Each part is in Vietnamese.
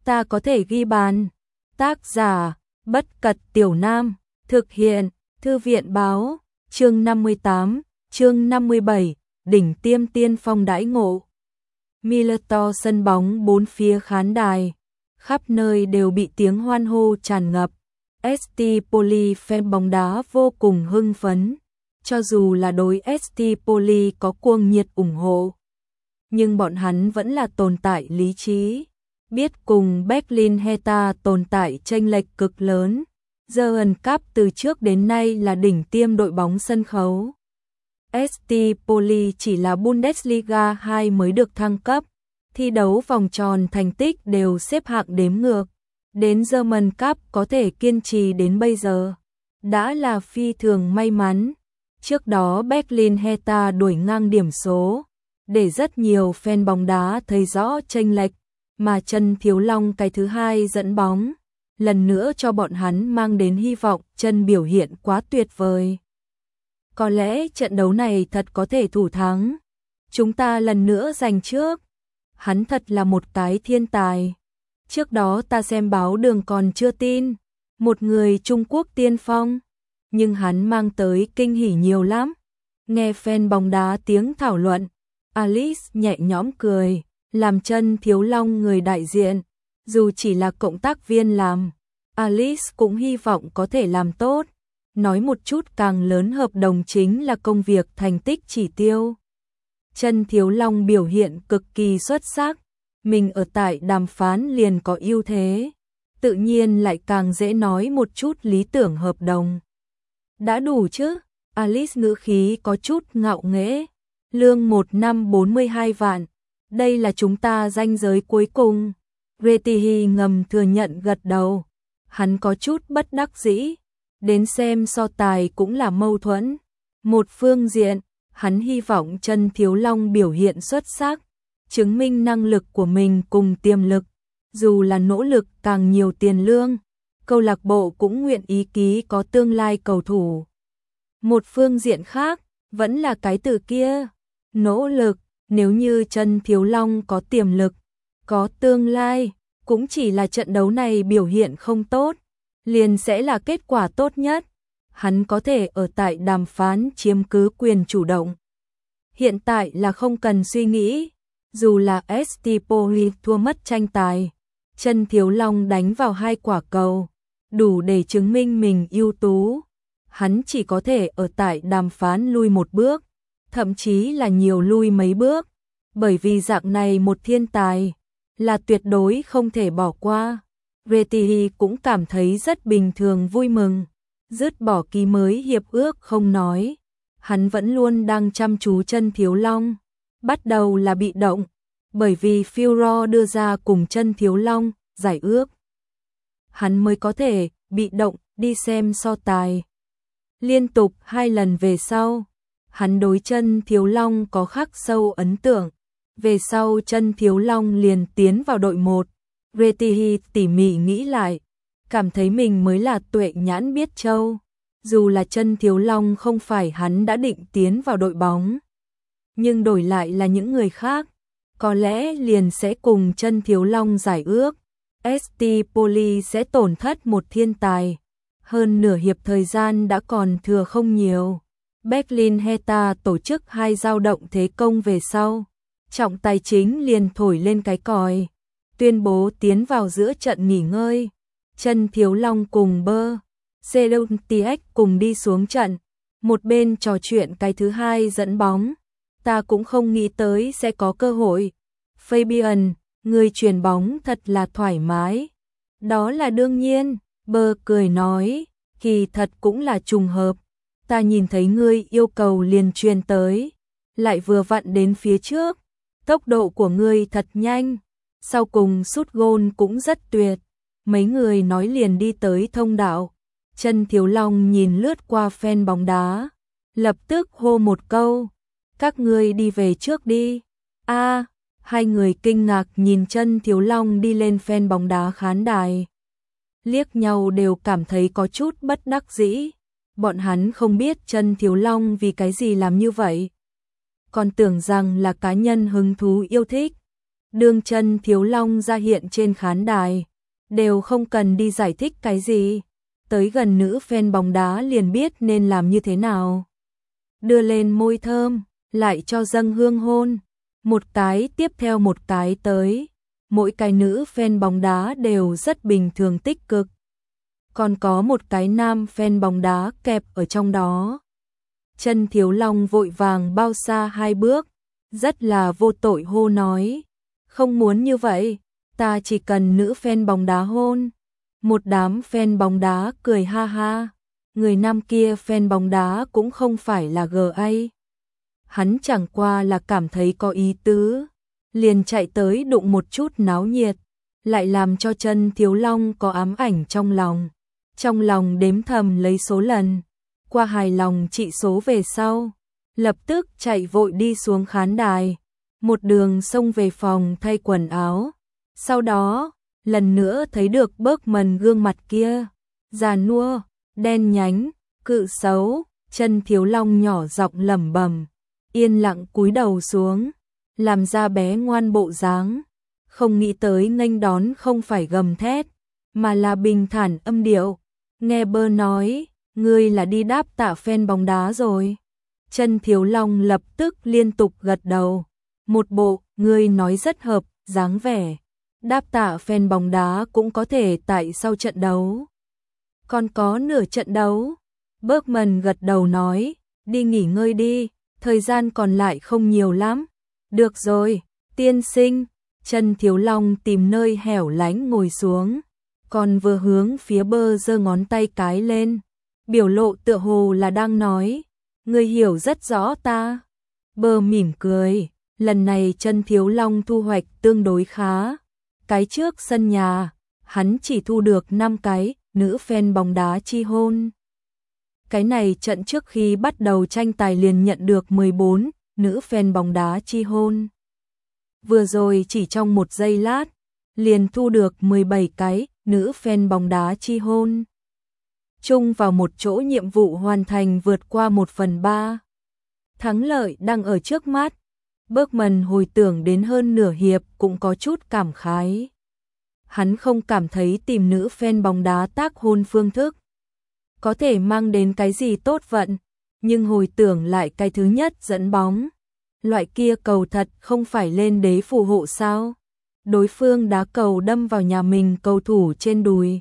ta có thể ghi bàn. Tác giả, Bất Cật Tiểu Nam, thực hiện, Thư viện Báo, chương 58, chương 57, đỉnh tiêm tiên phong đãi ngộ. Millertor sân bóng bốn phía khán đài, khắp nơi đều bị tiếng hoan hô tràn ngập. ST Poli fan bóng đá vô cùng hưng phấn, cho dù là đối ST Poli có cuồng nhiệt ủng hộ, nhưng bọn hắn vẫn là tồn tại lý trí, biết cùng Berlin Hertha tồn tại chênh lệch cực lớn. German Cup từ trước đến nay là đỉnh tiêm đội bóng sân khấu. ST Poli chỉ là Bundesliga 2 mới được thăng cấp, thi đấu vòng tròn thành tích đều xếp hạng đếm ngược. Đến German Cup có thể kiên trì đến bây giờ, đã là phi thường may mắn. Trước đó Berlin Hertha đuổi ngang điểm số, để rất nhiều fan bóng đá thấy rõ chênh lệch, mà Trần Thiếu Long cái thứ hai dẫn bóng, lần nữa cho bọn hắn mang đến hy vọng. Trần biểu hiện quá tuyệt vời. Có lẽ trận đấu này thật có thể thủ thắng. Chúng ta lần nữa giành trước. Hắn thật là một cái thiên tài. Trước đó ta xem báo đường còn chưa tin, một người Trung Quốc tiên phong, nhưng hắn mang tới kinh hỉ nhiều lắm. Nghe fan bóng đá tiếng thảo luận, Alice nhẹ nhõm cười, làm Trần Thiếu Long người đại diện, dù chỉ là cộng tác viên làm, Alice cũng hy vọng có thể làm tốt. Nói một chút càng lớn, hợp đồng chính là công việc thành tích chỉ tiêu. Trần Thiếu Long biểu hiện cực kỳ xuất sắc, mình ở tại đàm phán liền có ưu thế, tự nhiên lại càng dễ nói một chút lý tưởng hợp đồng. Đã đủ chứ? Alice ngữ khí có chút ngạo nghễ. Lương 1 năm 42 vạn, đây là chúng ta ranh giới cuối cùng. Retihi ngầm thừa nhận gật đầu, hắn có chút bất đắc dĩ. Đến xem so tài cũng là mâu thuẫn. Một phương diện, hắn hy vọng Trần Thiếu Long biểu hiện xuất sắc, chứng minh năng lực của mình cùng tiềm lực, dù là nỗ lực càng nhiều tiền lương, câu lạc bộ cũng nguyện ý ký có tương lai cầu thủ. Một phương diện khác, vẫn là cái từ kia, nỗ lực. Nếu như Trần Thiếu Long có tiềm lực, có tương lai, cũng chỉ là trận đấu này biểu hiện không tốt, liền sẽ là kết quả tốt nhất. Hắn có thể ở tại đàm phán chiếm cứ quyền chủ động. Hiện tại là không cần suy nghĩ, dù là ST Poli thua mất tranh tài, Trần Thiếu Long đánh vào 2 quả cầu, đủ để chứng minh mình ưu tú. Hắn chỉ có thể ở tại đàm phán lui một bước, thậm chí là nhiều lui mấy bước, bởi vì dạng này một thiên tài là tuyệt đối không thể bỏ qua. Retihi cũng cảm thấy rất bình thường, vui mừng, dứt bỏ ký mới hiệp ước không nói, hắn vẫn luôn đang chăm chú Trần Thiếu Long. Bắt đầu là bị động, bởi vì Führer đưa ra cùng Trần Thiếu Long giải ước, hắn mới có thể bị động đi xem so tài. Liên tục 2 lần về sau, hắn đối Trần Thiếu Long có khắc sâu ấn tượng. Về sau Trần Thiếu Long liền tiến vào đội 1. Retihi tỉ mỉ nghĩ lại, cảm thấy mình mới là tuệ nhãn biết châu. Dù là Trần Thiếu Long không phải hắn đã định tiến vào đội bóng, nhưng đổi lại là những người khác, có lẽ liền sẽ cùng Trần Thiếu Long giải ước. ST Poli sẽ tổn thất một thiên tài, hơn nửa hiệp thời gian đã còn thừa không nhiều. Berlin Hertha tổ chức 2 dao động thế công về sau, trọng tài chính liền thổi lên cái còi, tuyên bố tiến vào giữa trận nghỉ ngơi. Trần Thiếu Long cùng Bơ Seluntiek cùng đi xuống trận, một bên trò chuyện cái thứ hai dẫn bóng. Ta cũng không nghĩ tới sẽ có cơ hội. Fabian, người chuyền bóng thật là thoải mái. Đó là đương nhiên, Bơ cười nói, kỳ thật cũng là trùng hợp. Ta nhìn thấy ngươi yêu cầu liền truyền tới, lại vừa vặn đến phía trước. Tốc độ của ngươi thật nhanh, sau cùng sút gôn cũng rất tuyệt. Mấy người nói liền đi tới thông đạo. Trần Thiếu Long nhìn lướt qua fan bóng đá, lập tức hô một câu, các ngươi đi về trước đi. A, hai người kinh ngạc nhìn Trần Thiếu Long đi lên fan bóng đá khán đài. Liếc nhau đều cảm thấy có chút bất đắc dĩ. Bọn hắn không biết Trần Thiếu Long vì cái gì làm như vậy, còn tưởng rằng là cá nhân hứng thú yêu thích. Đường Chân Thiếu Long ra hiện trên khán đài, đều không cần đi giải thích cái gì. Tới gần nữ fan bóng đá liền biết nên làm như thế nào. Đưa lên môi thơm, lại cho dâng hương hôn. Một cái tiếp theo một cái tới. Mỗi cái nữ fan bóng đá đều rất bình thường tích cực. Còn có một cái nam fan bóng đá kẹp ở trong đó. Chân Thiếu Long vội vàng bao xa 2 bước, rất là vô tội hô nói. Không muốn như vậy, ta chỉ cần nữ fan bóng đá hôn. Một đám fan bóng đá cười ha ha. Người nam kia fan bóng đá cũng không phải là GA. Hắn chẳng qua là cảm thấy có ý tứ, liền chạy tới đụng một chút náo nhiệt, lại làm cho Chân Thiếu Long có ám ảnh trong lòng. Trong lòng đếm thầm lấy số lần, qua hài lòng trị số về sau, lập tức chạy vội đi xuống khán đài, một đường xông về phòng thay quần áo. Sau đó, lần nữa thấy được Bergman gương mặt kia, già nua, đen nhánh, cự xấu, Chân Thiếu Long nhỏ giọng lẩm bẩm, yên lặng cúi đầu xuống, làm ra bé ngoan bộ dáng, không nghĩ tới nghênh đón không phải gầm thét, mà là bình thản âm điệu. Nghe Bơ nói, ngươi là đi đáp tạ fan bóng đá rồi. Chân Thiếu Long lập tức liên tục gật đầu, một bộ ngươi nói rất hợp dáng vẻ. Đáp tạ fan bóng đá cũng có thể tại sau trận đấu. Còn có nửa trận đấu. Bergman gật đầu nói, đi nghỉ ngơi đi, thời gian còn lại không nhiều lắm. Được rồi, tiên sinh. Chân Thiếu Long tìm nơi hẻo lánh ngồi xuống, còn vừa hướng phía Bơ giơ ngón tay cái lên, biểu lộ tựa hồ là đang nói, ngươi hiểu rất rõ ta. Bơ mỉm cười, lần này Chân Thiếu Long thu hoạch tương đối khá. Cái trước sân nhà, hắn chỉ thu được 5 cái nữ fan bóng đá chi hôn. Cái này trận trước khi bắt đầu tranh tài liền nhận được 14 nữ fan bóng đá chi hôn. Vừa rồi chỉ trong 1 giây lát, liền thu được 17 cái nữ fan bóng đá chi hôn. Chung vào một chỗ nhiệm vụ hoàn thành vượt qua 1/3. Thắng lợi đang ở trước mắt. Bergman hồi tưởng đến hơn nửa hiệp cũng có chút cảm khái. Hắn không cảm thấy tìm nữ fan bóng đá tác hôn phương thức có thể mang đến cái gì tốt vận, nhưng hồi tưởng lại cái thứ nhất dẫn bóng. Loại kia cầu thật không phải lên đế phù hộ sao? Đối phương đá cầu đâm vào nhà mình cầu thủ trên đùi.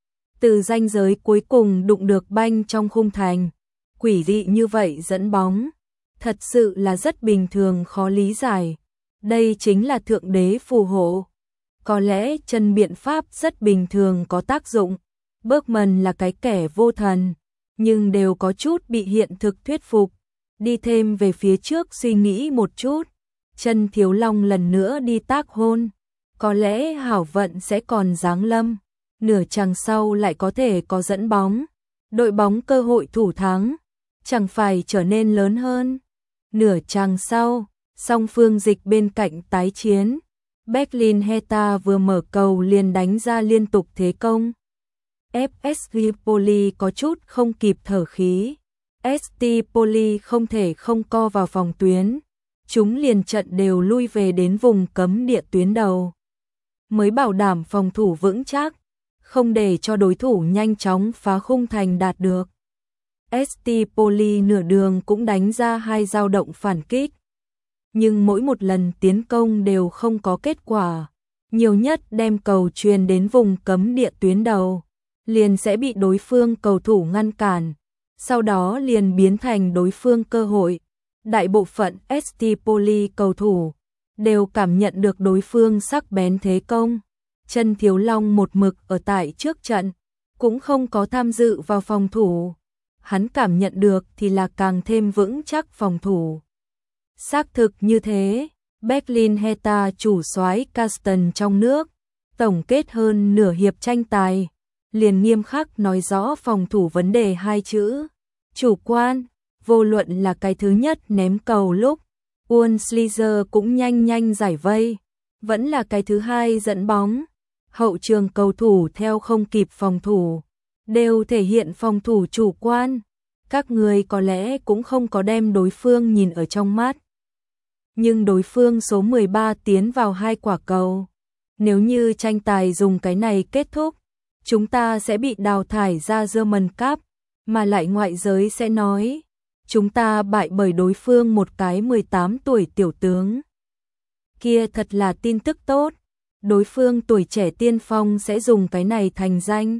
Từ ranh giới cuối cùng đụng được banh trong khung thành. Quỷ dị như vậy dẫn bóng. Thật sự là rất bình thường khó lý giải. Đây chính là thượng đế phù hộ. Có lẽ chân biện pháp rất bình thường có tác dụng. Bergman là cái kẻ vô thần, nhưng đều có chút bị hiện thực thuyết phục. Đi thêm về phía trước suy nghĩ một chút. Chân Thiếu Long lần nữa đi tác hôn. Có lẽ hảo vận sẽ còn giáng lâm. Nửa chặng sau lại có thể có dẫn bóng. Đội bóng cơ hội thủ thắng chẳng phải trở nên lớn hơn. Nửa chặng sau, song phương dịch bên cạnh tái chiến. Berlin Hertha vừa mở cầu liền đánh ra liên tục thế công. FS Poli có chút không kịp thở khí. ST Poli không thể không co vào phòng tuyến. Chúng liền trận đều lui về đến vùng cấm địa tuyến đầu. Mới bảo đảm phòng thủ vững chắc, không để cho đối thủ nhanh chóng phá khung thành đạt được. ST Poli nửa đường cũng đánh ra 2 dao động phản kích. Nhưng mỗi một lần tiến công đều không có kết quả. Nhiều nhất đem cầu truyền đến vùng cấm địa tuyến đầu, liền sẽ bị đối phương cầu thủ ngăn cản. Sau đó liền biến thành đối phương cơ hội. Đại bộ phận ST Poli cầu thủ đều cảm nhận được đối phương sắc bén thế công. Chân Thiếu Long một mực ở tại trước trận, cũng không có tham dự vào phòng thủ. Hắn cảm nhận được thì là càng thêm vững chắc phòng thủ. Xác thực như thế, Berlin Hertha chủ soái Carsten trong nước, tổng kết hơn nửa hiệp tranh tài, liền nghiêm khắc nói rõ phòng thủ vấn đề 2 chữ. Chủ quan, vô luận là cái thứ nhất ném cầu lúc, Unslieger cũng nhanh giải vây, vẫn là cái thứ hai dẫn bóng. Hậu trường cầu thủ theo không kịp phòng thủ, đều thể hiện phòng thủ chủ quan. Các người có lẽ cũng không có đem đối phương nhìn ở trong mắt. nhưng đối phương số 13 tiến vào 2 quả cầu. Nếu như tranh tài dùng cái này kết thúc, chúng ta sẽ bị đào thải ra German Cup, mà lại ngoại giới sẽ nói chúng ta bại bởi đối phương một cái 18 tuổi tiểu tướng. Kia thật là tin tức tốt, đối phương tuổi trẻ tiên phong sẽ dùng cái này thành danh.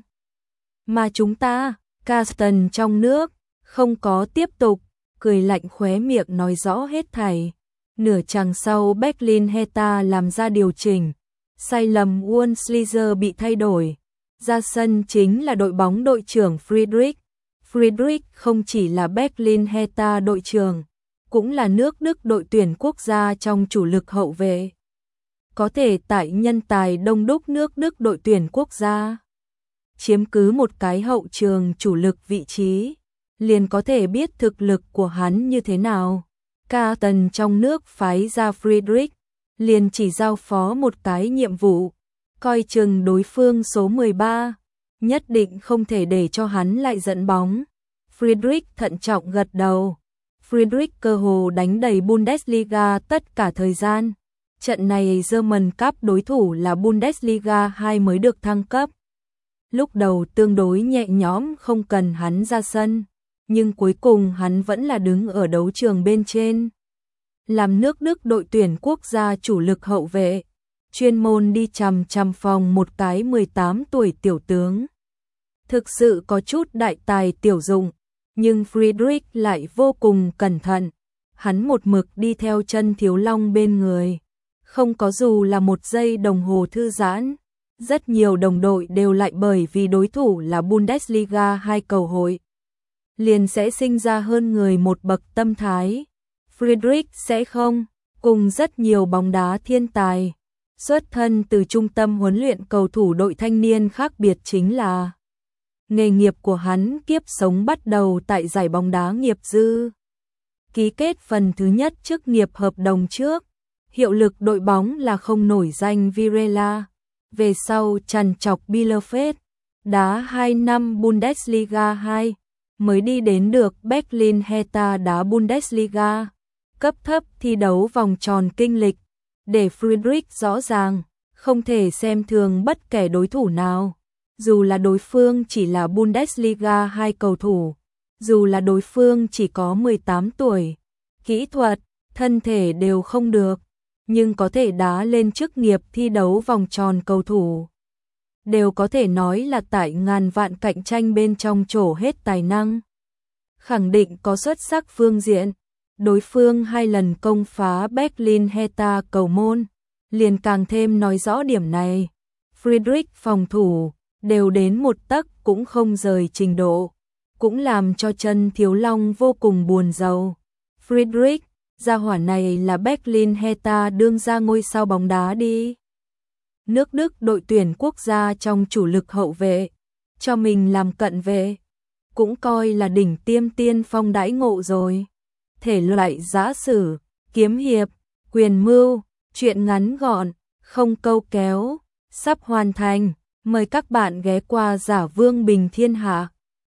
Mà chúng ta, Carsten trong nước, không có tiếp tục, cười lạnh khóe miệng nói rõ hết thảy. Nửa chặng sau Berlin Hertha làm ra điều chỉnh, sai lầm Wurmschläger bị thay đổi. Ra sân chính là đội bóng đội trưởng Friedrich. Friedrich không chỉ là Berlin Hertha đội trưởng, cũng là nước Đức đội tuyển quốc gia trong chủ lực hậu vệ. Có thể tại nhân tài đông đúc nước Đức đội tuyển quốc gia chiếm cứ một cái hậu trường chủ lực vị trí, liền có thể biết thực lực của hắn như thế nào. Carsten trong nước phái ra Friedrich, liền chỉ giao phó một cái nhiệm vụ, coi chừng đối phương số 13, nhất định không thể để cho hắn lại dẫn bóng. Friedrich thận trọng gật đầu. Friedrich cơ hồ đánh đầy Bundesliga tất cả thời gian. Trận này German Cup đối thủ là Bundesliga 2 mới được thăng cấp. Lúc đầu tương đối nhẹ nhõm không cần hắn ra sân, nhưng cuối cùng hắn vẫn là đứng ở đấu trường bên trên. Làm nước Đức đội tuyển quốc gia chủ lực hậu vệ, chuyên môn đi chằm chằm phòng một cái 18 tuổi tiểu tướng. Thực sự có chút đại tài tiểu dụng, nhưng Friedrich lại vô cùng cẩn thận. Hắn một mực đi theo chân Thiếu Long bên người, không có dù là một giây đồng hồ thư giãn. Rất nhiều đồng đội đều lại bởi vì đối thủ là Bundesliga 2 cầu hội, liền sẽ sinh ra hơn người một bậc tâm thái. Friedrich sẽ không, cùng rất nhiều bóng đá thiên tài, xuất thân từ trung tâm huấn luyện cầu thủ đội thanh niên khác biệt chính là nghề nghiệp của hắn kiếp sống bắt đầu tại giải bóng đá nghiệp dư. Ký kết phần thứ nhất chức nghiệp hợp đồng trước, hiệu lực đội bóng là không nổi danh Virela. Về sau trằn trọc Bielefeld, đá 2 năm Bundesliga 2, mới đi đến được Berlin Hertha đá Bundesliga. Cấp thấp thi đấu vòng tròn kinh lịch, để Friedrich rõ ràng, không thể xem thường bất kể đối thủ nào. Dù là đối phương chỉ là Bundesliga 2 cầu thủ, dù là đối phương chỉ có 18 tuổi, kỹ thuật, thân thể đều không được, nhưng có thể đá lên chức nghiệp thi đấu vòng tròn cầu thủ. Đều có thể nói là tại ngàn vạn cạnh tranh bên trong trổ hết tài năng. Khẳng định có xuất sắc phương diện, đối phương 2 lần công phá Berlin Hertha cầu môn, liền càng thêm nói rõ điểm này. Friedrich phòng thủ, đều đến một tấc cũng không rời trình độ, cũng làm cho chân Thiếu Long vô cùng buồn rầu. Friedrich, gia hỏa này là Berlin Hertha đương ra ngôi sao bóng đá đi. Nước Đức đội tuyển quốc gia trong chủ lực hậu vệ, cho mình làm cận vệ, cũng coi là đỉnh tiêm tiên phong đãi ngộ rồi. Thể loại giã sử, kiếm hiệp, quyền mưu, truyện ngắn gọn, không câu kéo, sắp hoàn thành. Mời các bạn ghé qua Giả Vương Bình Thiên Hạ.